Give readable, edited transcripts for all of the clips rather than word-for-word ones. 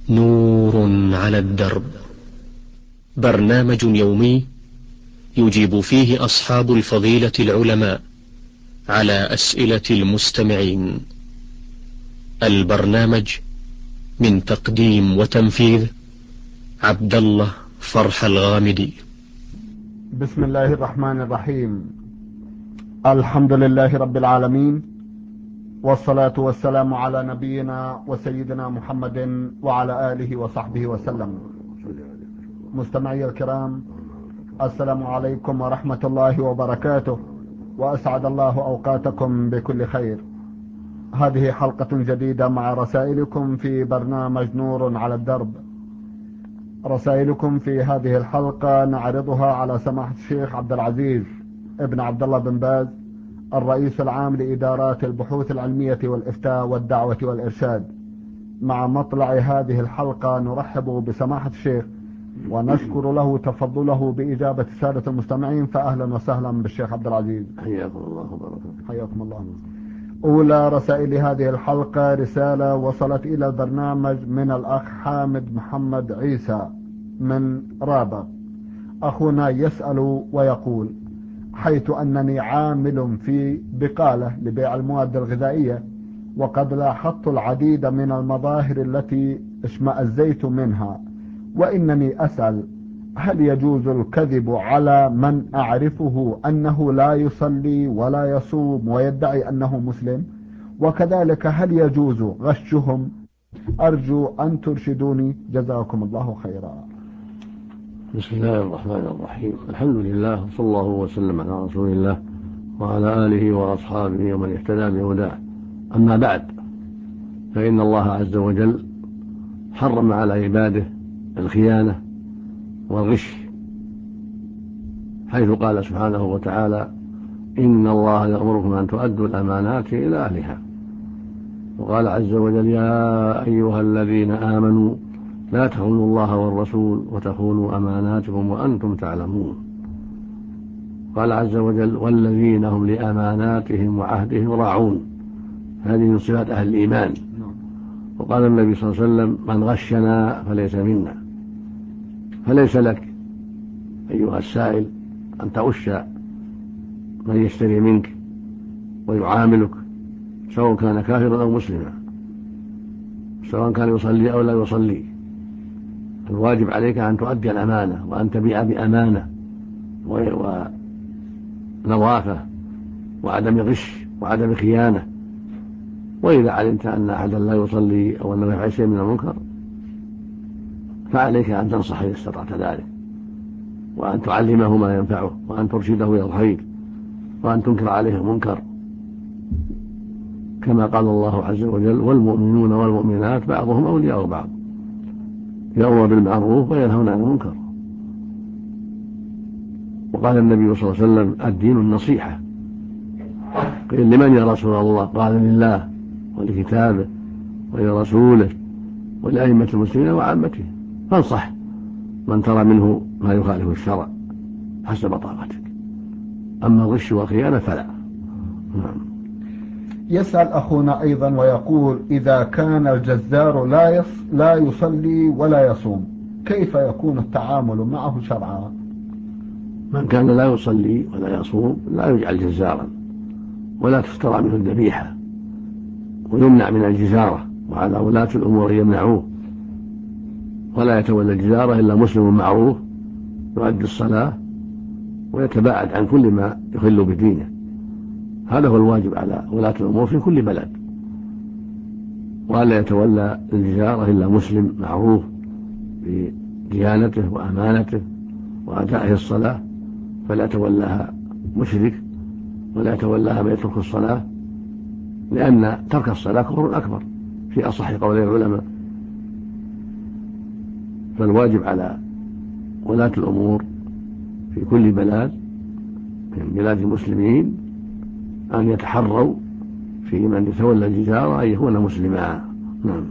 نور على الدرب، برنامج يومي يجيب فيه أصحاب الفضيلة العلماء على أسئلة المستمعين. البرنامج من تقديم وتنفيذ عبد الله فرح الغامدي. بسم الله الرحمن الرحيم. الحمد لله رب العالمين، والصلاة والسلام على نبينا وسيدنا محمد وعلى آله وصحبه وسلم. مستمعي الكرام، السلام عليكم ورحمة الله وبركاته، وأسعد الله أوقاتكم بكل خير. هذه حلقة جديدة مع رسائلكم في برنامج نور على الدرب. رسائلكم في هذه الحلقة نعرضها على سماحة الشيخ عبد العزيز ابن عبد الله بن باز، الرئيس العام لإدارات البحوث العلمية والإفتاء والدعوة والإرشاد. مع مطلع هذه الحلقة نرحب بسماحة الشيخ ونشكر له تفضله بإجابة السادة المستمعين، فأهلا وسهلا بالشيخ عبد العزيز. حياكم الله وبركاته. حياكم الله. أولى رسائل هذه الحلقة رسالة وصلت إلى البرنامج من الأخ حامد محمد عيسى من رابغ. أخونا يسأل ويقول: حيث أنني عامل في بقالة لبيع المواد الغذائية، وقد لاحظت العديد من المظاهر التي اشمأزيت منها، وإنني أسأل: هل يجوز الكذب على من أعرفه أنه لا يصلي ولا يصوم ويدعي أنه مسلم؟ وكذلك هل يجوز غشهم؟ أرجو أن ترشدوني، جزاكم الله خيرا. بسم الله الرحمن الرحيم. الحمد لله، صلى الله وسلم على رسول الله وعلى آله وأصحابه ومن اهتدى بهداه. أما بعد، فإن الله عز وجل حرم على عباده الخيانة والغش، حيث قال سبحانه وتعالى: إن الله يأمركم أن تؤدوا الأمانات إلى أهلها. وقال عز وجل: يا أيها الذين آمنوا لا تخونوا الله والرسول وتخونوا أماناتكم وأنتم تعلمون. قال عز وجل: والذين هم لأماناتهم وعهدهم راعون. هذه من صفات أهل الإيمان. وقال النبي صلى الله عليه وسلم: من غشنا فليس منا. فليس لك أيها السائل أن تغش من يشتري منك ويعاملك، سواء كان كافرا أو مسلما، سواء كان يصلي أو لا يصلي. الواجب عليك أن تؤدي الأمانة، وأن تبيع بأمانة ونظافة وعدم غش وعدم خيانة. وإذا علمت أن أحدا لا يصلي أو أنه يفعل شيء من المنكر، فعليك أن تنصح إذا استطعت ذلك، وأن تعلمه ما ينفعه، وأن ترشده إلى الخير، وأن تنكر عليه المنكر، كما قال الله عز وجل: والمؤمنون والمؤمنات بعضهم أولياء بعض يأمرون بالمعروف وينهون عن المنكر. وقال النبي صلى الله عليه وسلم: الدين النصيحة. قيل: لمن يا رسول الله؟ قال: لله ولكتابه ولرسوله ولأئمة المسلمين وعامته، فانصح من ترى منه ما يخالف الشرع حسب طاقتك. أما الغش والخيانة فلا. يسأل أخونا أيضا ويقول: إذا كان الجزار لا يصلي ولا يصوم، كيف يكون التعامل معه شرعا؟ من كان لا يصلي ولا يصوم لا يجعل جزارا، ولا تفترى منه الذبيحة، ويمنع من الجزارة، وعلى ولاة الأمور يمنعوه، ولا يتولى الجزارة إلا مسلم معروف يؤدي الصلاة ويتباعد عن كل ما يخل بدينه. هذا هو الواجب على ولاة الأمور في كل بلد، وألا يتولى الجزارة إلا مسلم معروف بديانته وأمانته وأدائه الصلاة، فلا يتولاها مشرك، ولا يتولاها من يترك الصلاة، لأن ترك الصلاة كفر أكبر في أصح قولي العلماء. فالواجب على ولاة الأمور في كل بلد من بلاد المسلمين أن يتحروا في من يتولى الجزارة أن يكون مسلما. نعم.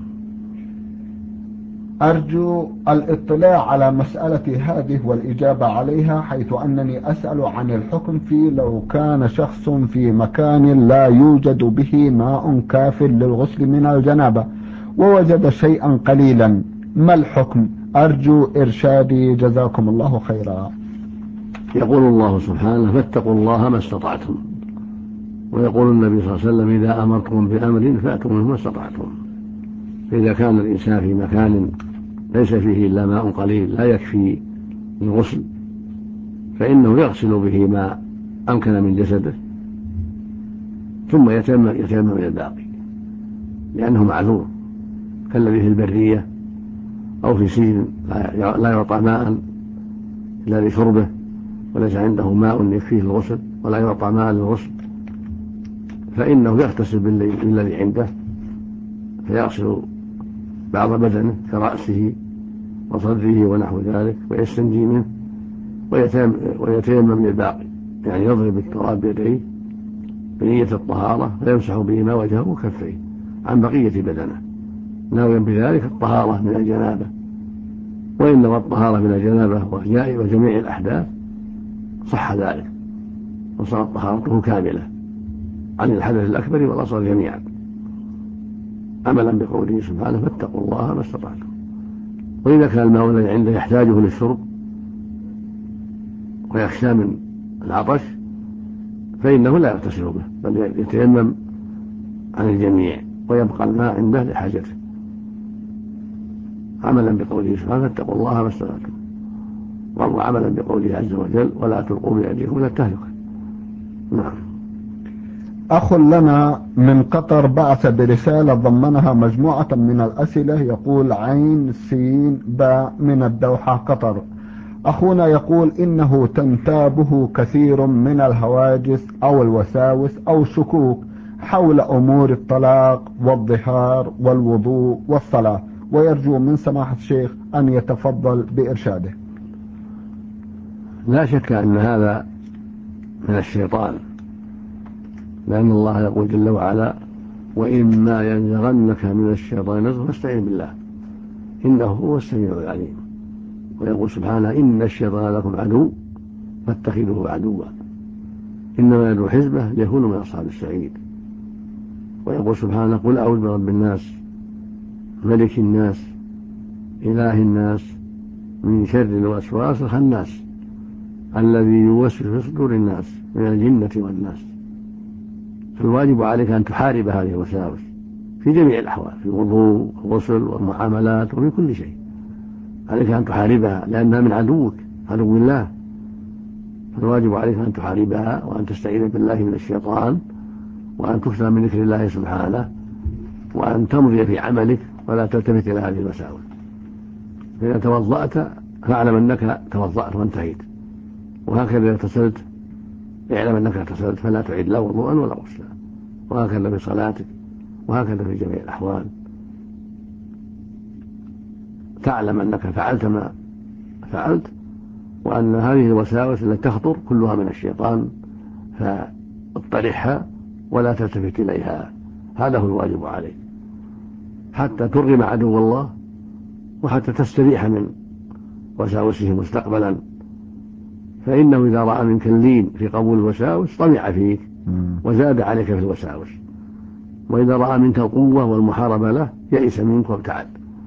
أرجو الاطلاع على مسألة هذه والإجابة عليها، حيث أنني أسأل عن الحكم في لو كان شخص في مكان لا يوجد به ماء كاف للغسل من الجنابة، ووجد شيئا قليلا ما الحكم؟ أرجو إرشادي جزاكم الله خيرا. يقول الله سبحانه: فاتقوا الله ما استطعتم. ويقول النبي صلى الله عليه وسلم: إذا أمرتم بأمر فأتوا منه ما استطعتم. فإذا كان الإنسان في مكان ليس فيه إلا ماء قليل لا يكفي الغسل، فإنه يغسل به ما أمكن من جسده ثم يتيمم من الباقي، لأنه معذور، كالذي في البرية أو في سجن لا يعطى ماء إلا لشربه وليس عنده ماء يكفيه الغسل ولا يعطى ماء للغسل، فإنه يغتسل بالذي عنده، فيغسل بعض بدنه كرأسه وصدره ونحو ذلك ويستنجي منه ويتيمم من الباقي، يعني يضرب التراب بيديه بنية الطهارة فيمسح بهما وجهه وكفيه عن بقية بدنه، ناويا بذلك الطهارة من الجنابة. وإن نوى الطهارة من الجنابة وجميع الأحداث صح ذلك وصارت طهارته كاملة عن الحدث الأكبر والأصغر جميعا، عملا بقوله سبحانه: فاتقوا الله ما استطعتم. وإذا كان الماء الذي عنده يحتاجه للشرب ويخشى من العطش فإنه لا يغتسل به، بل يتيمم عن الجميع ويبقى الماء عنده لحاجته، عملا بقوله سبحانه: فاتقوا الله ما استطعتم، وعملا بقوله عز وجل: ولا تلقوا بأيديكم إلى التهلكة. نعم. أخ لنا من قطر بعث برسالة ضمنها مجموعة من الأسئلة، يقول: عين سين باء من الدوحة قطر. أخونا يقول إنه تنتابه كثير من الهواجس أو الوساوس أو الشكوك حول أمور الطلاق والظهار والوضوء والصلاة، ويرجو من سماحة الشيخ أن يتفضل بإرشاده. لا شك أن هذا من الشيطان، لأن الله يقول جل وعلا: وإما ينزغنك من الشيطان نزغ فاستعذ بالله إنه هو السميع العليم. ويقول سبحانه: إن الشيطان لكم عدو فاتخذوه عدوا إنما يدعو حزبه ليكونوا من أصحاب السعير. ويقول سبحانه: قل أعوذ برب الناس ملك الناس إله الناس من شر الوسواس الخناس الذي يوسوس في صدور الناس من الجنة والناس. فالواجب عليك أن تحارب هذه الوساوس في جميع الأحوال، في الوضوء والغسل والمعاملات وفي كل شيء، عليك أن تحاربها لأنها من عدوك، عدو الله. فالواجب عليك أن تحاربها وأن تستعيذ بالله من الشيطان وأن تكثر من ذكر الله سبحانه وأن تمضي في عملك ولا تلتفت إلى هذه الوساوس. فإذا توضأت فاعلم أنك توضأت وانتهيت، وهكذا إذا اغتسلت اعلم أنك اغتسلت فلا تعيد لا وضوءا ولا غسلا، وهكذا في صلاتك وهكذا في جميع الأحوال. تعلم أنك فعلت ما فعلت وأن هذه الوساوس التي تخطر كلها من الشيطان، فاطرحها ولا تلتفت إليها. هذا هو الواجب عليك حتى ترغم عدو الله وحتى تستريح من وساوسه مستقبلا، فإنه إذا رأى منك اللين في قبول الوساوس طمع فيك وزاد عليك في الوساوس، وإذا رأى منك القوة والمحاربة له يئس منك وابتعد.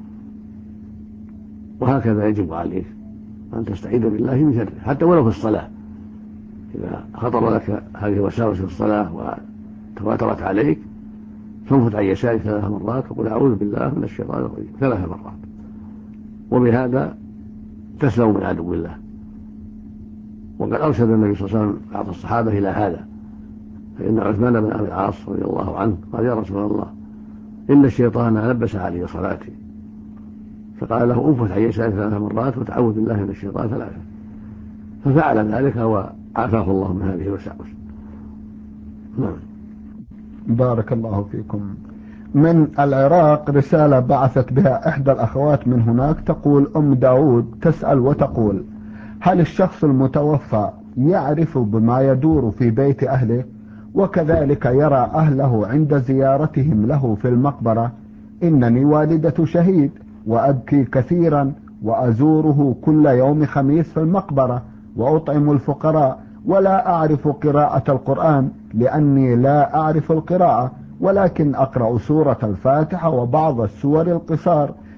وهكذا يجب عليك أن تستعيذ بالله من شره حتى ولو في الصلاة. إذا خطر لك هذه الوساوس في الصلاة وتواترت عليك فانفت عن يسارك 3 مرات وقل أعوذ بالله من الشيطان الرجيم 3 مرات، وبهذا تسلم من عدو الله. وقد أرشد النبي صلى الله عليه وسلم بعض الصحابة إلى هذا، فإن عثمان بن أبي العاص رضي الله عنه قال: يا رسول الله إن الشيطان لبس علي صلاتي، فقال له: انفت عن يسارك 3 مرات وتعوذ بالله من الشيطان 3، ففعل ذلك وعافاه الله من هذه الوساوس. نعم. بارك الله فيكم. من العراق رسالة بعثت بها إحدى الأخوات من هناك، تقول أم داود تسأل وتقول: هل الشخص المتوفى يعرف بما يدور في بيت أهله وكذلك يرى أهله عند زيارتهم له في المقبرة؟ إنني والدة شهيد وأبكي كثيرا وأزوره كل يوم خميس في المقبرة وأطعم الفقراء، ولا أعرف قراءة القرآن لأني لا أعرف القراءة، ولكن أقرأ سورة الفاتحة وبعض السور القصار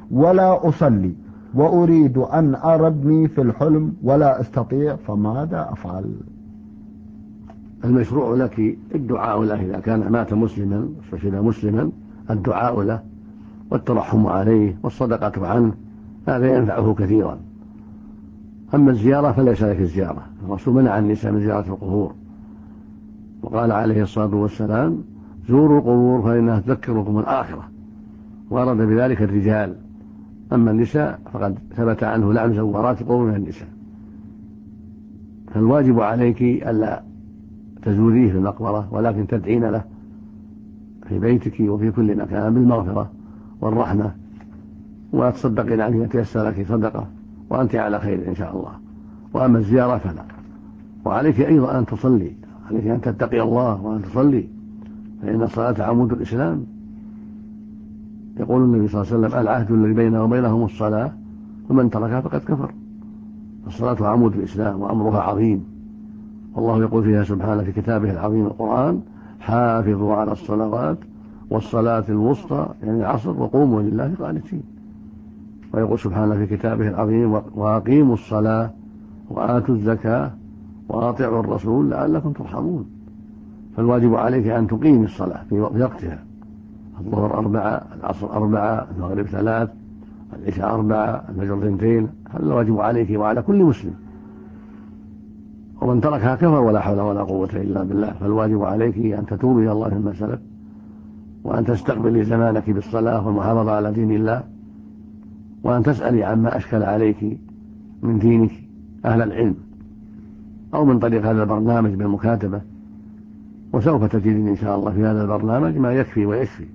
ولا أصلي وأريد أن أرى ابني في الحلم ولا أستطيع، فماذا أفعل؟ المشروع لك الدعاء له إذا كان مات مسلما فشل مسلما، الدعاء له والترحم عليه والصدقة عنه، هذا ينفعه كثيرا. أما الزيارة فليس لك الزيارة، الرسول منع النساء من زيارة القبور، وقال عليه الصلاة والسلام زوروا القبور فإنها تذكركم الآخرة، وأراد بذلك الرجال. أما النساء فقد ثبت عنه لعن زوارات القبور من النساء. فالواجب عليك ألا تزوريه في المقبرة، ولكن تدعين له في بيتك وفي كل مكان بالمغفرة والرحمة، وتصدقين عنه يتيسر لك صدقة وأنت على خير إن شاء الله. وأما الزيارة فلا. وعليك أيضا أن تصلي، عليك أن تتقي الله وأن تصلي، فإن الصلاة عمود الإسلام. يقول النبي صلى الله عليه وسلم العهد الذي بيننا وبينهم الصلاة ومن تركها فقد كفر. الصلاة عمود الإسلام وأمرها عظيم، والله يقول فيها سبحانه في كتابه العظيم القرآن حافظوا على الصلوات والصلاة الوسطى يعني العصر وقوموا لله قانتين. ويقول سبحانه في كتابه العظيم وأقيموا الصلاة وآتوا الزكاة وأطيعوا الرسول لعلكم ترحمون. فالواجب عليك أن تقيم الصلاة في وقتها، الظهر 4، العصر 4، المغرب 3، العشاء 4، الفجر 2. هذا الواجب عليك وعلى كل مسلم، ومن تركها كفر ولا حول ولا قوة إلا بالله. فالواجب عليك أن تتوبي إلى الله مما سلف، وأن تستقبلي زمانك بالصلاة والمحافظة على دين الله، وأن تسألي عما أشكل عليك من دينك أهل العلم، أو من طريق هذا البرنامج بالمكاتبة، وسوف تجدين إن شاء الله في هذا البرنامج ما يكفي ويشفي.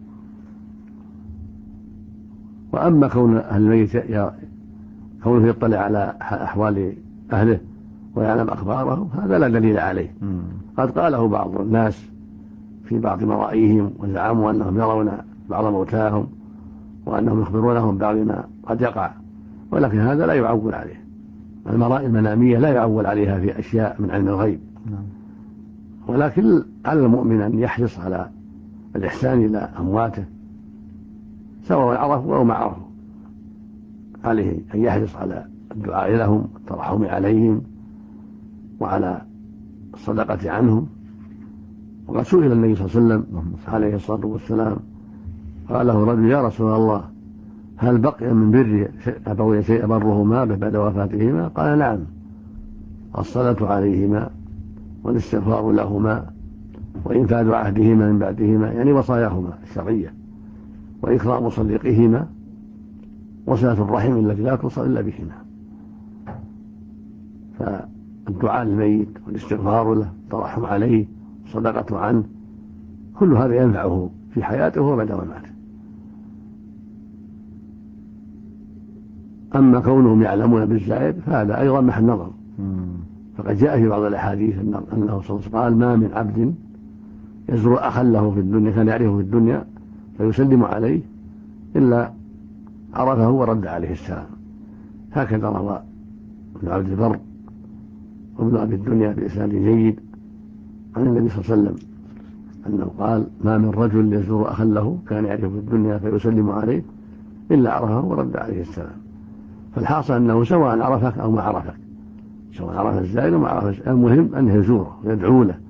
وأما كون أهل الميت كونه يطلع على أحوال أهله ويعلم أخبارهم هذا لا دليل عليه. قد قاله بعض الناس في بعض مرائيهم وزعموا أنهم يرون بعض موتاهم وأنهم يخبرونهم بعض ما قد يقع، ولكن هذا لا يعول عليه. المرائي المنامية لا يعول عليها في أشياء من علم الغيب، ولكن على المؤمن أن يحرص على الإحسان إلى أمواته سواء عرفوا أو ما عرفوا. عليه أن يحرص على الدعاء لهم والترحم عليهم وعلى الصدقة عنهم. وقد سئل النبي صلى الله عليه وسلم عليه الصلاة والسلام قال له رجل يا رسول الله هل بقي من بر أبوي شيء أبرهما بعد وفاتهما؟ قال نعم، الصلاة عليهما والاستغفار لهما وإنفاذ عهدهما من بعدهما يعني وصاياهما الشرعية، وإكرام صديقهما وصلة الرحم التي لا توصل إلا بهما. فالدعاء للميت والاستغفار له والترحم عليه والصدقة عنه كل هذا ينفعه في حياته وبعد مماته. أما كونهم يعلمون بالزائر فهذا أيضا محل نظر، فقد جاء في بعض الأحاديث أنه صلى الله عليه وسلم قال ما من عبد يزور أخا له في الدنيا كان يعرفه في الدنيا فيسلم عليه إلا عرفه ورد عليه السلام. هكذا روى ابن عبد البر وابن أبي الدنيا بإسناد جيد عن النبي صلى الله عليه وسلم أنه قال ما من رجل يزور أخا له كان يعرفه في الدنيا فيسلم عليه إلا عرفه ورد عليه السلام. فالحاصل أنه سواء عرفك أو ما عرفك، سواء عرف الزائر وما عرف، المهم أن يزوره ويدعو له.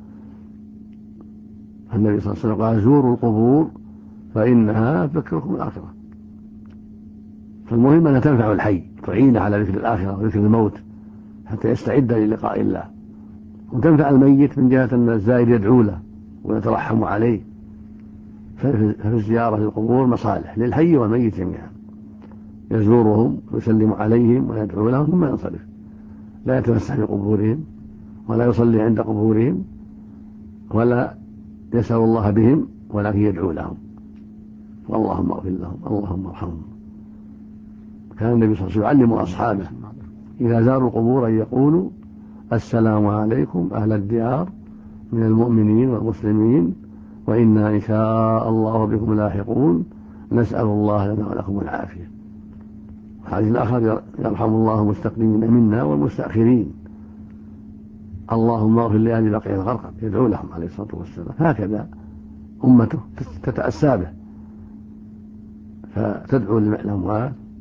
النبي صلى الله عليه وسلم قال زوروا القبور فإنها تذكركم الآخرة. فالمهم أنها تنفع الحي، تعينه على ذكر الآخرة وذكر الموت حتى يستعد للقاء الله، وتنفع الميت من جهة أن الزائر يدعو له ويترحم عليه. ففي الزيارة للقبور مصالح للحي والميت جميعا، يزورهم ويسلم عليهم ويدعو لهم ثم ينصرف، لا يتمسح بقبورهم ولا يصلي عند قبورهم ولا يسأل الله بهم، ولكن يدعو لهم اللهم اغفر لهم اللهم ارحمهم. كان النبي صلى الله عليه وسلم يعلم أصحابه إذا زاروا القبور أن يقولوا السلام عليكم أهل الديار من المؤمنين والمسلمين وإنا إن شاء الله بكم لاحقون نسأل الله لنا ولكم العافية. الحديث الآخر يرحم الله المستقدمين منا والمستأخرين اللهم اغفر لأهل بقيع الغرقد، يدعو لهم عليه الصلاة والسلام. هكذا أمته تتأسى به، فتدعو للأموات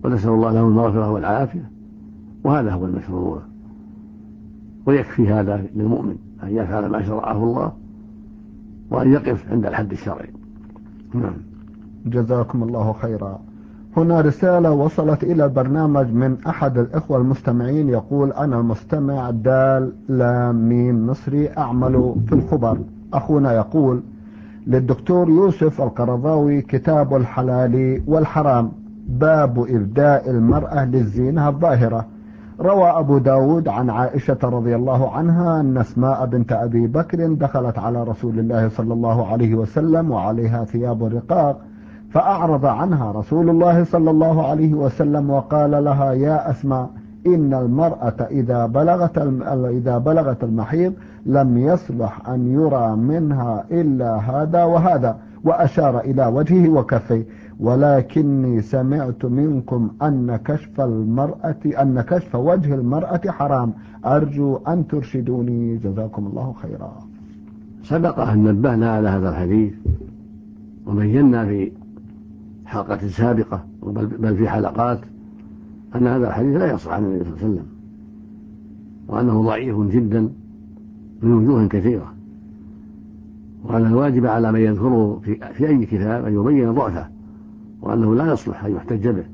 ونسأل الله له المغفرة والعافية، وهذا هو المشروع. ويكفي هذا للمؤمن أن يفعل ما شرعه الله وأن يقف عند الحد الشرعي. نعم. جزاكم الله خيرا. هنا رسالة وصلت إلى البرنامج من أحد الإخوة المستمعين، يقول: أنا المستمع دال لام ميم مصري أعمل في الخبر. أخونا يقول: للدكتور يوسف القرضاوي كتاب الحلال والحرام، باب إبداء المرأة للزينة الظاهرة. روى أبو داود عن عائشة رضي الله عنها أن أسماء بنت أبي بكر دخلت على رسول الله صلى الله عليه وسلم وعليها ثياب رقاق، فأعرض عنها رسول الله صلى الله عليه وسلم وقال لها: يا أسماء، إن المرأة إذا بلغت المحيض لم يصلح أن يرى منها إلا هذا وهذا، وأشار إلى وجهه وكفيه، ولكني سمعت منكم أن كشف وجه المرأة حرام، أرجو أن ترشدوني، جزاكم الله خيرا. سبق أن نبهنا على هذا الحديث وبينا في حلقة سابقة بل في حلقات أن هذا الحديث لا يصح عن النبي صلى الله عليه وسلم، وأنه ضعيف جدا من وجوه كثيرة، وأن الواجب على من يذكره في أي كتاب أن يبين ضعفه، وأنه لا يصلح أن يحتج به،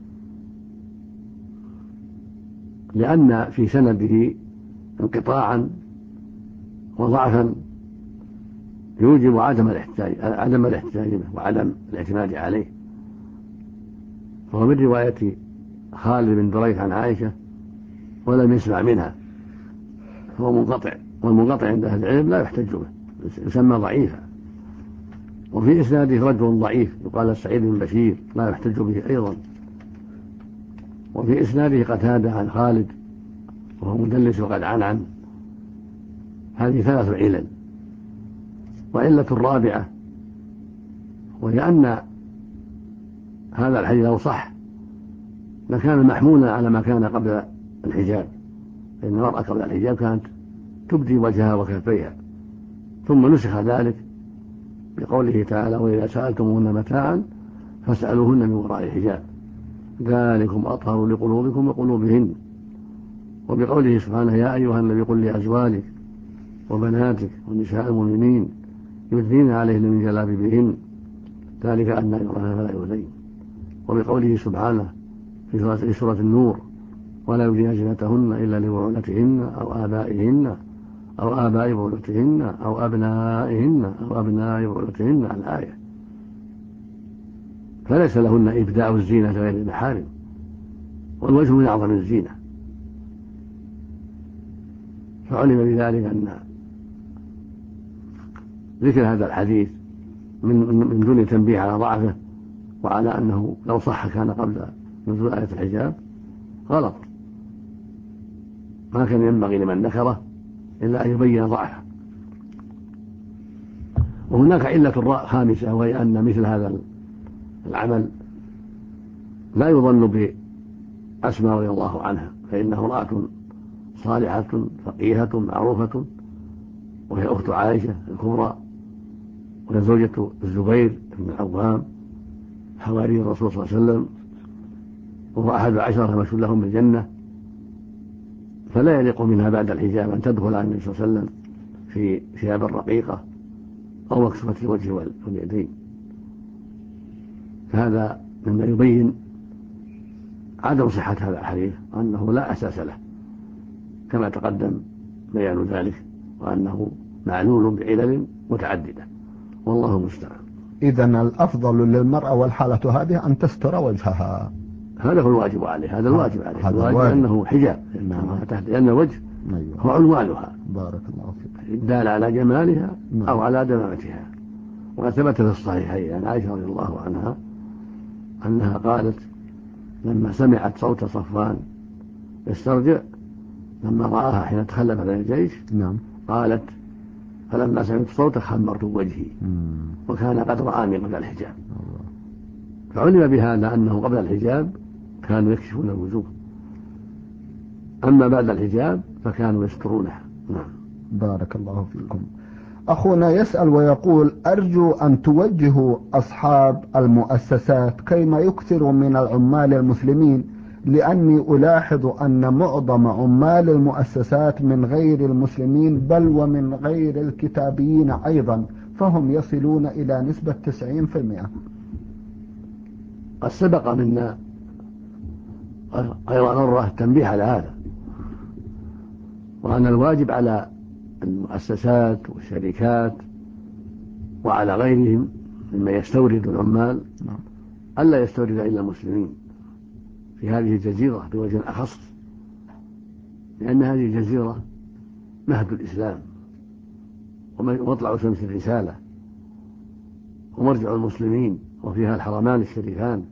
لأن في سنده انقطاعا وضعفا يوجب عدم الاحتجاج به وعدم الاعتماد عليه. فهو من رواية خالد بن دريك عن عائشة ولم يسمع منها، فهو منقطع، والمنقطع عند أهل العلم لا يحتج به، يسمى ضعيفا. وفي إسناده رجل ضعيف يقال سعيد بن بشير لا يحتج به أيضا. وفي إسناده قتادة عن خالد وهو مدلس وقد عن هذه 3 علل. وعلة الرابعة وهي أن هذا الحديث لو صح لكان محمولا على ما كان قبل الحجاب، فإن المرأة قبل الحجاب كانت تبدي وجهها وكفيها، ثم نسخ ذلك بقوله تعالى: وإذا سألتموهن متاعا فاسألوهن من وراء الحجاب ذلكم أطهر لقلوبكم وقلوبهن. وبقوله سبحانه: يا أيها النبي قل لأزواجك وبناتك ونساء المؤمنين يدنين عليهن من جلابيبهن ذلك أدنى أن يرون فلا يؤذين. وبقوله سبحانه في سورة النور: ولا يبدين زينتهن إلا لبعولتهن أو آبائهن أو آباء بعولتهن أو أبنائهن أو أبناء بعولتهن، الآية. فليس لهن إبداء الزينة غير المحارم، والوجه من أعظم الزينة. فعلم بذلك أن ذكر هذا الحديث من دون تنبيه على ضعفه وعلى أنه لو صح كان قبل نزول آية الحجاب غلط، ما كان ينبغي لمن ذكره إلا أن يبين ضعفه. وهناك علة خامسة، وهي أن مثل هذا العمل لا يظن بأسماء رضي الله عنها، فإنها امرأة صالحة فقيهة معروفة، وهي أخت عائشة الكبرى، وهي زوجة الزبير بن العوام حواري الرسول صلى الله عليه وسلم، وهو 11 مشهود لهم بالجنة، فلا يليق منها بعد الحجاب أن تدخل على النبي صلى الله عليه وسلم في ثياب رقيقة أو مكشوفة الوجه واليدين. فهذا مما يبين عدم صحة هذا الحديث، وأنه لا أساس له كما تقدم بيان ذلك، وأنه معلول بعلل متعددة، والله المستعان. إذن الأفضل للمرأة والحالة هذه أن تستر وجهها، هذا هو الواجب عليه، هذا الواجب عليه، الواجب أنه حجاب، لأن الوجه هو عنوانها، بارك الله فيك، الدال على جمالها أو على دمامتها. وثبت في الصحيحين عن عائشة رضي الله عنها أنها قالت لما سمعت صوت صفوان يسترجع لما رآها حين تخلف عن الجيش، قالت: فلما سمعت صوتك خمرت وجهي، وكان قد رآني قبل الحجاب. فعلم بهذا أنه قبل الحجاب كانوا يكشفون الوجوه، أما بعد الحجاب فكانوا يسترونها. بارك الله فيكم. أخونا يسأل ويقول: أرجو أن توجهوا أصحاب المؤسسات كيما يكثروا من العمال المسلمين، لأني ألاحظ أن معظم عمال المؤسسات من غير المسلمين بل ومن غير الكتابيين أيضا، فهم يصلون إلى نسبة 90%. قد سبق منا غير مرة التنبيه على هذا، وأن الواجب على المؤسسات والشركات وعلى غيرهم مما يستورد العمال ألا يستورد إلا المسلمين في هذه الجزيرة بوجه أخص، لأن هذه الجزيرة مهد الإسلام ومطلع شمس الرسالة ومرجع المسلمين، وفيها الحرمان الشريفان.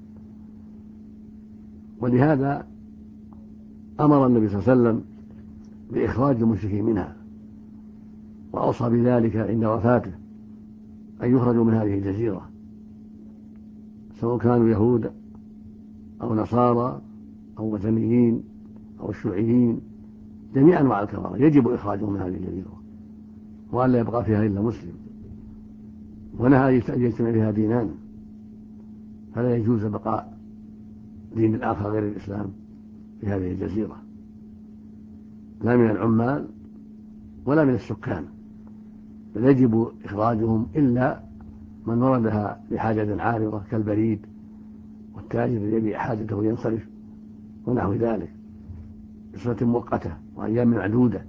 ولهذا أمر النبي صلى الله عليه وسلم بإخراج المشركين منها، وأوصى بذلك عند وفاته أن يخرجوا من هذه الجزيرة، سواء كانوا يهود أو نصارى أو وثنيين أو شيوعيين، جميع أنواع الكفرة يجب إخراجهم من هذه الجزيرة، وأن لا يبقى فيها إلا مسلم، ونهى أن يجتمع فيها دينان، فلا يجوز بقاء دين الآخر غير الإسلام في هذه الجزيرة، لا من العمال ولا من السكان، بل يجب إخراجهم إلا من وردها لحاجة عارضة كالبريد والتاجر الذي يبيع حاجته وينصرف ونحو ذلك بصفة مؤقتة وأيام معدودة.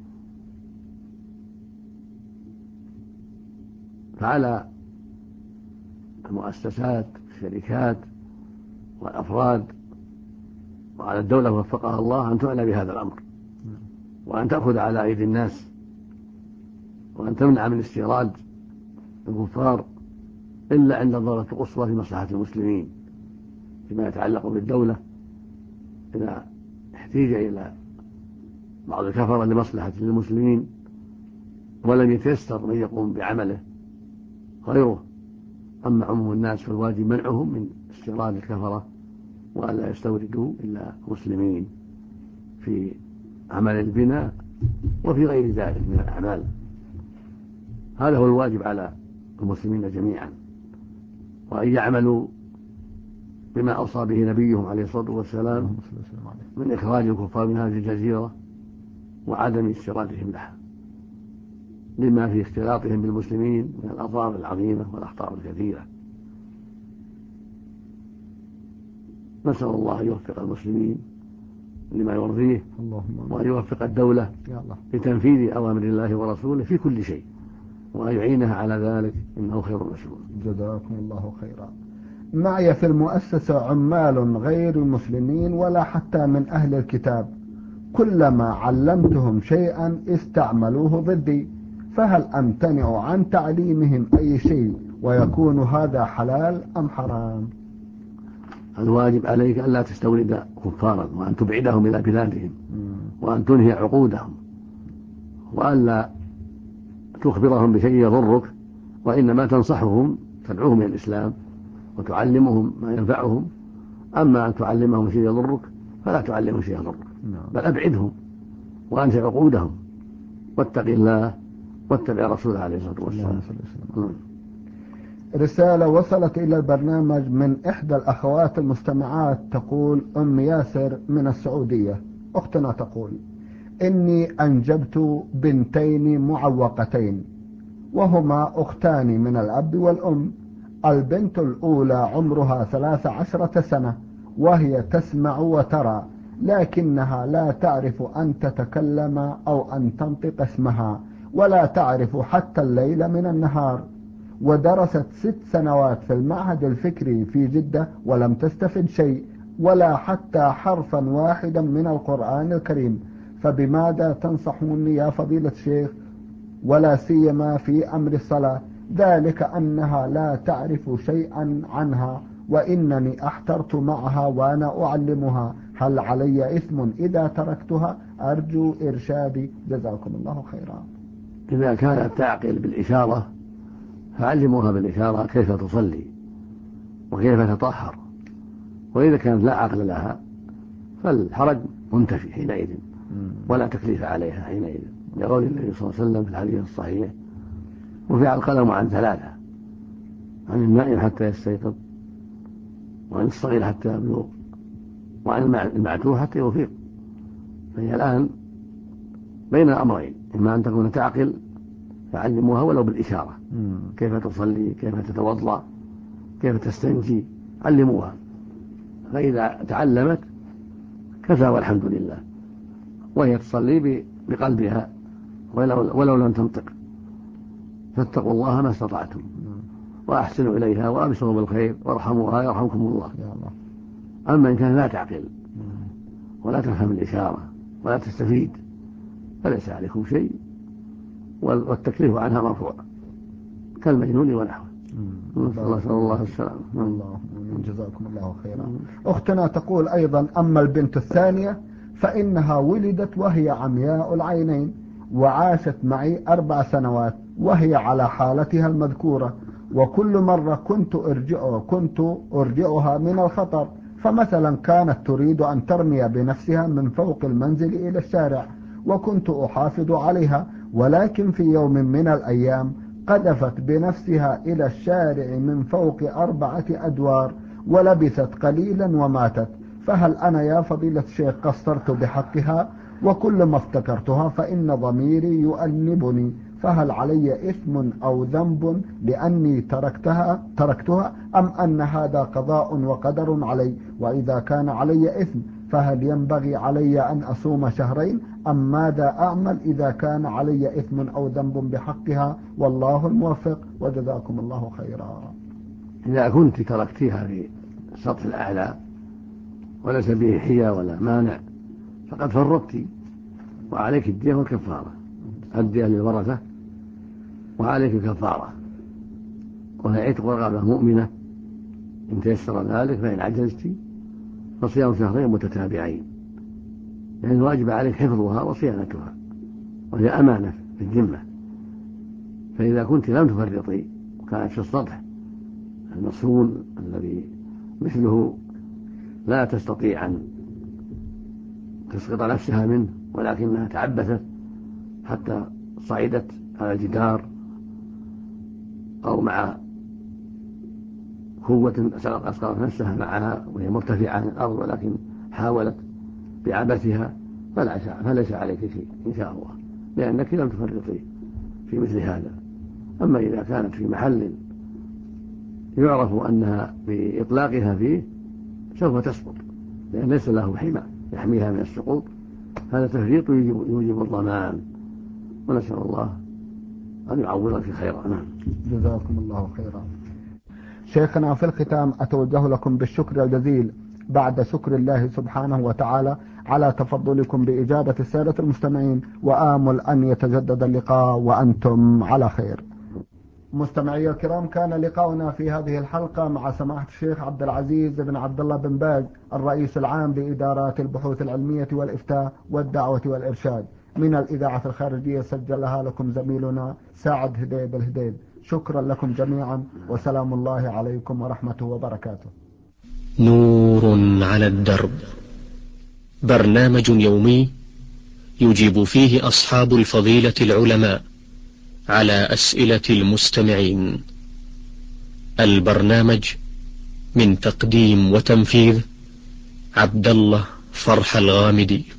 فعلى المؤسسات والشركات والأفراد وعلى الدولة وفقها الله أن تعنى بهذا الأمر، وأن تأخذ على أيدي الناس، وأن تمنع من استيراد الكفار إلا عند الضرورة القصوى في مصلحة المسلمين فيما يتعلق بالدولة، إذا احتيج إلى بعض الكفرة لمصلحة المسلمين ولم يتيسر من يقوم بعمله غيره. أما عموم الناس فالواجب منعهم من استيراد الكفرة وألا يستوردوا إلا مسلمين في عمل البناء وفي غير ذلك من الأعمال. هذا هو الواجب على المسلمين جميعا، وأن يعملوا بما أوصى به نبيهم عليه الصلاة والسلام من إخراج الكفار من هذه الجزيرة وعدم استيرادهم لها، لما في اختلاطهم بالمسلمين من الأضرار العظيمة والأخطار الكثيرة. نسأل الله أن يوفق المسلمين لما يرضيه، وأن يوفق الدولة لتنفيذ أوامر الله ورسوله في كل شيء، وأن يعينها على ذلك، إنه خير مسؤول. جزاكم الله خيرا. معي في المؤسسة عمال غير مسلمين ولا حتى من أهل الكتاب، كلما علمتهم شيئا استعملوه ضدي، فهل أمتنع عن تعليمهم أي شيء ويكون هذا حلال أم حرام؟ الواجب عليك أن لا تستورد كفارا، وأن تبعدهم إلى بلادهم، وأن تنهي عقودهم، وأن لا تخبرهم بشيء يضرك، وإنما تنصحهم تدعوهم إلى الإسلام وتعلمهم ما ينفعهم. أما أن تعلمهم شيء يضرك فلا تعلمهم شيء يضرك، بل أبعدهم وأنهي عقودهم، واتق الله واتبع رسوله عليه الصلاة والسلام. رسالة وصلت إلى البرنامج من إحدى الأخوات المستمعات، تقول أم ياسر من السعودية. أختنا تقول: إني أنجبت بنتين معوقتين، وهما أختان من الأب والأم. البنت الأولى عمرها 13 سنة، وهي تسمع وترى، لكنها لا تعرف أن تتكلم أو أن تنطق اسمها، ولا تعرف حتى الليل من النهار، ودرست 6 سنوات في المعهد الفكري في جدة ولم تستفد شيء ولا حتى حرفا واحدا من القرآن الكريم، فبماذا تنصحوني يا فضيلة الشيخ، ولا سيما في أمر الصلاة، ذلك أنها لا تعرف شيئا عنها، وإنني احترت معها وأنا أعلمها، هل علي إثم إذا تركتها؟ أرجو إرشادي، جزاكم الله خيرا. إذا كانت تعقل بالإشارة فعلموها بالإشارة كيف تصلي وكيف تطهر، وإذا كانت لا عقل لها فالحرج منتفي حينئذ، ولا تكليف عليها حينئذ، لقول النبي صلى الله عليه وسلم في الحديث الصحيح: رفع القلم عن 3: عن النائم حتى يستيقظ، وعن الصغير حتى يبلغ، وعن المعتوه حتى يفيق. فهي الآن بين أمرين: إما أن تكون تعقل فعلموها ولو بالإشارة، كيف تصلي، كيف تتوضأ، كيف تستنجي، علموها. فإذا تعلمت كفى والحمد لله، وهي تصلي بقلبها ولو لم تنطق. فاتقوا الله ما استطعتم وأحسنوا إليها وأبشروا بالخير وارحموها يرحمكم الله. أما إن كان لا تعقل ولا تفهم الإشارة ولا تستفيد فليس عليكم شيء، والتكليف عنها مرفوع كالمجنون ونحوه. نسأل الله السلامة. الله جزاكم الله خيرا. أختنا تقول أيضا: أما البنت الثانية فإنها ولدت وهي عمياء العينين، وعاشت معي 4 سنوات وهي على حالتها المذكورة، وكل مرة كنت أرجعها من الخطر. فمثلا كانت تريد أن ترمي بنفسها من فوق المنزل إلى الشارع، وكنت أحافظ عليها، ولكن في يوم من الأيام قذفت بنفسها إلى الشارع من فوق 4 أدوار، ولبثت قليلا وماتت. فهل أنا يا فضيلة الشيخ قصرت بحقها؟ وكل ما افتكرتها فإن ضميري يؤنبني، فهل علي إثم أو ذنب لأني تركتها أم أن هذا قضاء وقدر علي؟ وإذا كان علي إثم فهل ينبغي علي أن أصوم شهرين أم ماذا أعمل إذا كان علي إثم أو ذنب بحقها؟ والله الموفق وجزاكم الله خيرا. إذا كنت تركتها في السطح الأعلى وليس به حية ولا مانع فقد فرطت، وعليك الدية والكفارة. الدية للورثة وعليك الكفارة، وهي عتق رقبة مؤمنة إن تيسر ذلك، فإن عجزت فصيام شهرين متتابعين، يعني الواجب عليك حفظها وصيانتها، وهي أمانة في الذمة. فإذا كنت لم تفرطي وكانت في السطح المصون الذي مثله لا تستطيع أن تسقط نفسها منه، ولكنها تعبثت حتى صعدت على الجدار أو مع قوة أسقطت نفسها معها وهي مرتفعة عن الأرض، ولكن حاولت بعبثها فليس عليك شيء إن شاء الله، لأنك لم تفرطي في مثل هذا. أما إذا كانت في محل يعرف أنها بإطلاقها فيه سوف تسقط لأن ليس له حمى يحميها من السقوط، هذا تفريط يوجب الضمان، ونسأل الله أن يعوضك خيرا. جزاكم الله خيرا. شيخنا، في الختام أتوجه لكم بالشكر الجزيل بعد شكر الله سبحانه وتعالى على تفضلكم بإجابة السادة المستمعين، وآمل أن يتجدد اللقاء وأنتم على خير. مستمعي الكرام، كان لقاؤنا في هذه الحلقة مع سماحة الشيخ عبد العزيز بن عبد الله بن باز، الرئيس العام لإدارات البحوث العلمية والإفتاء والدعوة والإرشاد، من الإذاعة الخارجية، سجلها لكم زميلنا ساعد هديب الهديب. شكرا لكم جميعا، وسلام الله عليكم ورحمته وبركاته. نور على الدرب، برنامج يومي يجيب فيه أصحاب الفضيلة العلماء على أسئلة المستمعين. البرنامج من تقديم وتنفيذ عبد الله فرح الغامدي.